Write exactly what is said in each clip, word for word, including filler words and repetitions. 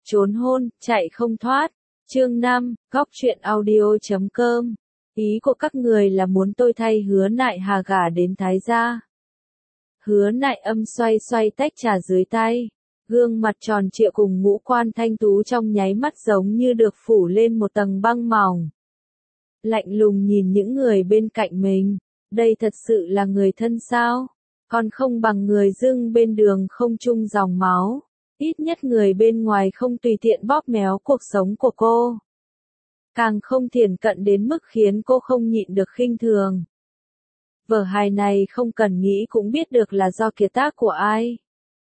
Trốn hôn, chạy không thoát. Chương năm, góc truyện audio chấm com. Ý của các người là muốn tôi thay Hứa Nại Hà gả đến Thái gia. Hứa Nại Âm xoay xoay tách trà dưới tay. Gương mặt tròn trịa cùng ngũ quan thanh tú trong nháy mắt giống như được phủ lên một tầng băng mỏng. Lạnh lùng nhìn những người bên cạnh mình. Đây thật sự là người thân sao? Còn không bằng người dưng bên đường không chung dòng máu. Ít nhất người bên ngoài không tùy tiện bóp méo cuộc sống của cô. Càng không thiển cận đến mức khiến cô không nhịn được khinh thường. Vở hài này không cần nghĩ cũng biết được là do kiệt tác của ai.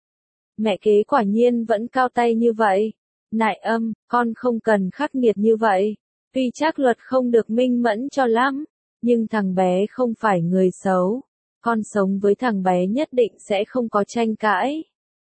Mẹ kế quả nhiên vẫn cao tay như vậy. Nại Âm, con không cần khắc nghiệt như vậy. Tuy chắc luật không được minh mẫn cho lắm, nhưng thằng bé không phải người xấu. Con sống với thằng bé nhất định sẽ không có tranh cãi.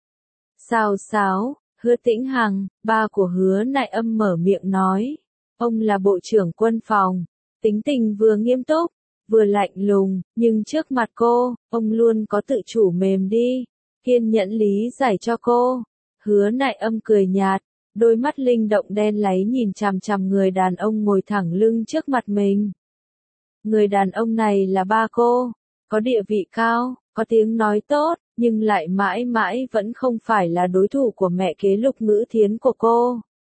Sao Sáo, Hứa Tĩnh Hằng, ba của Hứa Nại Âm mở miệng nói. Ông là bộ trưởng quân phòng, tính tình vừa nghiêm túc, vừa lạnh lùng, nhưng trước mặt cô, ông luôn có tự chủ mềm đi, kiên nhẫn lý giải cho cô. Hứa Nại Âm cười nhạt, đôi mắt linh động đen láy nhìn chằm chằm người đàn ông ngồi thẳng lưng trước mặt mình. Người đàn ông này là ba cô, có địa vị cao, có tiếng nói tốt, nhưng lại mãi mãi vẫn không phải là đối thủ của mẹ kế Lục Ngữ Thiến của cô.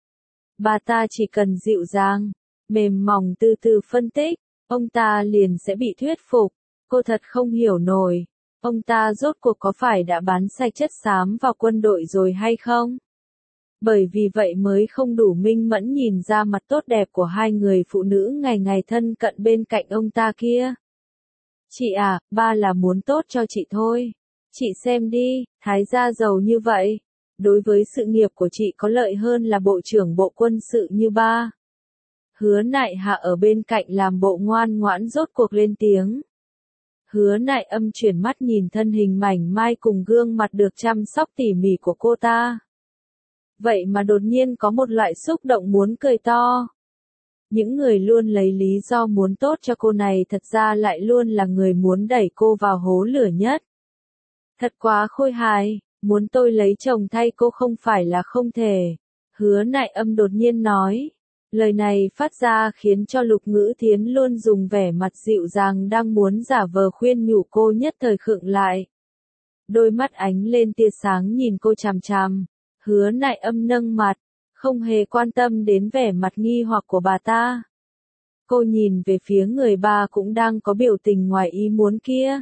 Bà ta chỉ cần dịu dàng, mềm mỏng từ từ phân tích, ông ta liền sẽ bị thuyết phục. Cô thật không hiểu nổi, ông ta rốt cuộc có phải đã bán sạch chất xám vào quân đội rồi hay không? Bởi vì vậy mới không đủ minh mẫn nhìn ra mặt tốt đẹp của hai người phụ nữ ngày ngày thân cận bên cạnh ông ta kia. Chị à, ba là muốn tốt cho chị thôi. Chị xem đi, Thái gia giàu như vậy. Đối với sự nghiệp của chị có lợi hơn là bộ trưởng bộ quân sự như ba. Hứa Nại Hạ ở bên cạnh làm bộ ngoan ngoãn rốt cuộc lên tiếng. Hứa Nại Âm chuyển mắt nhìn thân hình mảnh mai cùng gương mặt được chăm sóc tỉ mỉ của cô ta. Vậy mà đột nhiên có một loại xúc động muốn cười to. Những người luôn lấy lý do muốn tốt cho cô này thật ra lại luôn là người muốn đẩy cô vào hố lửa nhất. Thật quá khôi hài, muốn tôi lấy chồng thay cô không phải là không thể. Hứa Nại Âm đột nhiên nói. Lời này phát ra khiến cho Lục Ngữ Thiến luôn dùng vẻ mặt dịu dàng đang muốn giả vờ khuyên nhủ cô nhất thời khựng lại. Đôi mắt ánh lên tia sáng nhìn cô chằm chằm. Hứa Nại Âm nâng mặt, không hề quan tâm đến vẻ mặt nghi hoặc của bà ta. Cô nhìn về phía người ba cũng đang có biểu tình ngoài ý muốn kia.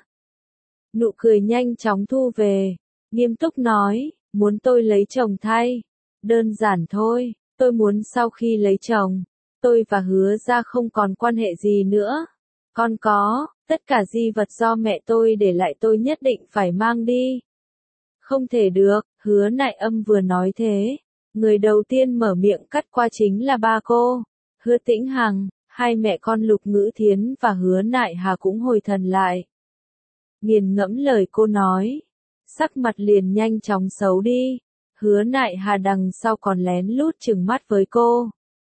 Nụ cười nhanh chóng thu về, nghiêm túc nói, muốn tôi lấy chồng thay. Đơn giản thôi, tôi muốn sau khi lấy chồng, tôi và Hứa gia không còn quan hệ gì nữa. Còn có, tất cả di vật do mẹ tôi để lại tôi nhất định phải mang đi. Không thể được, Hứa Nại Âm vừa nói thế. Người đầu tiên mở miệng cắt qua chính là ba cô. Hứa Tĩnh Hằng, hai mẹ con Lục Ngữ Thiến và Hứa Nại Hà cũng hồi thần lại. Nghiền ngẫm lời cô nói. Sắc mặt liền nhanh chóng xấu đi. Hứa Nại Hà đằng sau còn lén lút trừng mắt với cô.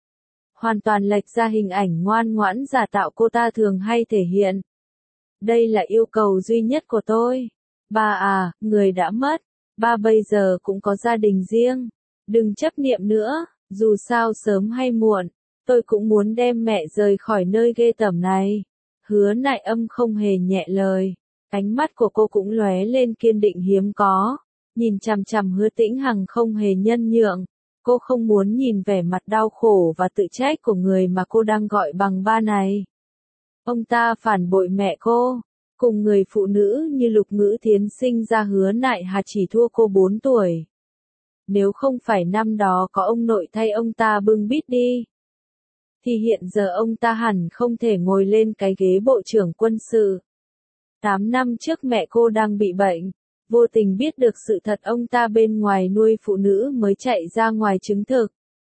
Hoàn toàn lệch ra hình ảnh ngoan ngoãn giả tạo cô ta thường hay thể hiện. Đây là yêu cầu duy nhất của tôi. Ba à, người đã mất. Ba bây giờ cũng có gia đình riêng. Đừng chấp niệm nữa, dù sao sớm hay muộn, tôi cũng muốn đem mẹ rời khỏi nơi ghê tởm này. Hứa Nại Âm không hề nhẹ lời. Ánh mắt của cô cũng lóe lên kiên định hiếm có. Nhìn chằm chằm Hứa Tĩnh Hằng không hề nhân nhượng. Cô không muốn nhìn vẻ mặt đau khổ và tự trách của người mà cô đang gọi bằng ba này. Ông ta phản bội mẹ cô. Cùng người phụ nữ như Lục Ngữ Thiến sinh ra Hứa Nại Hà chỉ thua cô bốn tuổi. Nếu không phải năm đó có ông nội thay ông ta bưng bít đi, thì hiện giờ ông ta hẳn không thể ngồi lên cái ghế bộ trưởng quân sự. Tám năm trước mẹ cô đang bị bệnh, vô tình biết được sự thật ông ta bên ngoài nuôi phụ nữ mới chạy ra ngoài chứng thực.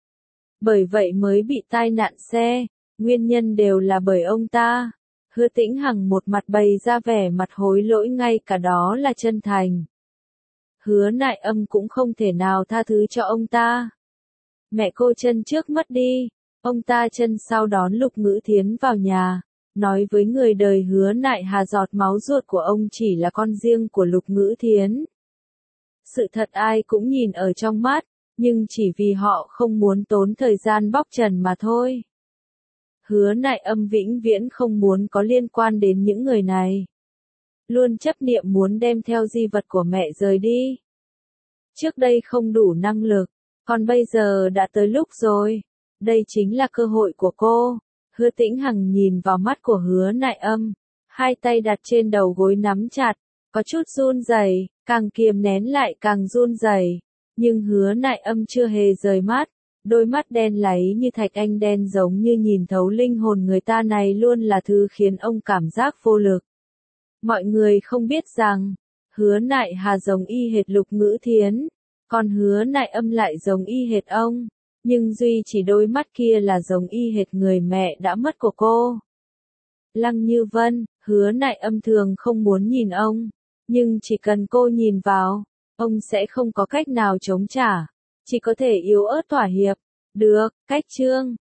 Bởi vậy mới bị tai nạn xe, nguyên nhân đều là bởi ông ta. Hứa Tĩnh Hằng một mặt bày ra vẻ mặt hối lỗi ngay cả đó là chân thành. Hứa Nại Âm cũng không thể nào tha thứ cho ông ta. Mẹ cô chân trước mất đi, ông ta chân sau đón Lục Ngữ Thiến vào nhà, nói với người đời Hứa Nại Hà giọt máu ruột của ông chỉ là con riêng của Lục Ngữ Thiến. Sự thật ai cũng nhìn ở trong mắt, nhưng chỉ vì họ không muốn tốn thời gian bóc trần mà thôi. Hứa Nại Âm vĩnh viễn không muốn có liên quan đến những người này. Luôn chấp niệm muốn đem theo di vật của mẹ rời đi. Trước đây không đủ năng lực, còn bây giờ đã tới lúc rồi. Đây chính là cơ hội của cô. Hứa Tĩnh Hằng nhìn vào mắt của Hứa Nại Âm, hai tay đặt trên đầu gối nắm chặt, có chút run rẩy, càng kiềm nén lại càng run rẩy. Nhưng Hứa Nại Âm chưa hề rời mắt, đôi mắt đen láy như thạch anh đen giống như nhìn thấu linh hồn người ta này luôn là thứ khiến ông cảm giác vô lực. Mọi người không biết rằng, Hứa Nại Hà giống y hệt Lục Ngữ Thiến, còn Hứa Nại Âm lại giống y hệt ông, nhưng duy chỉ đôi mắt kia là giống y hệt người mẹ đã mất của cô. Lăng Như Vân, Hứa Nại Âm thường không muốn nhìn ông, nhưng chỉ cần cô nhìn vào, ông sẽ không có cách nào chống trả, chỉ có thể yếu ớt thỏa hiệp. Được, cách chương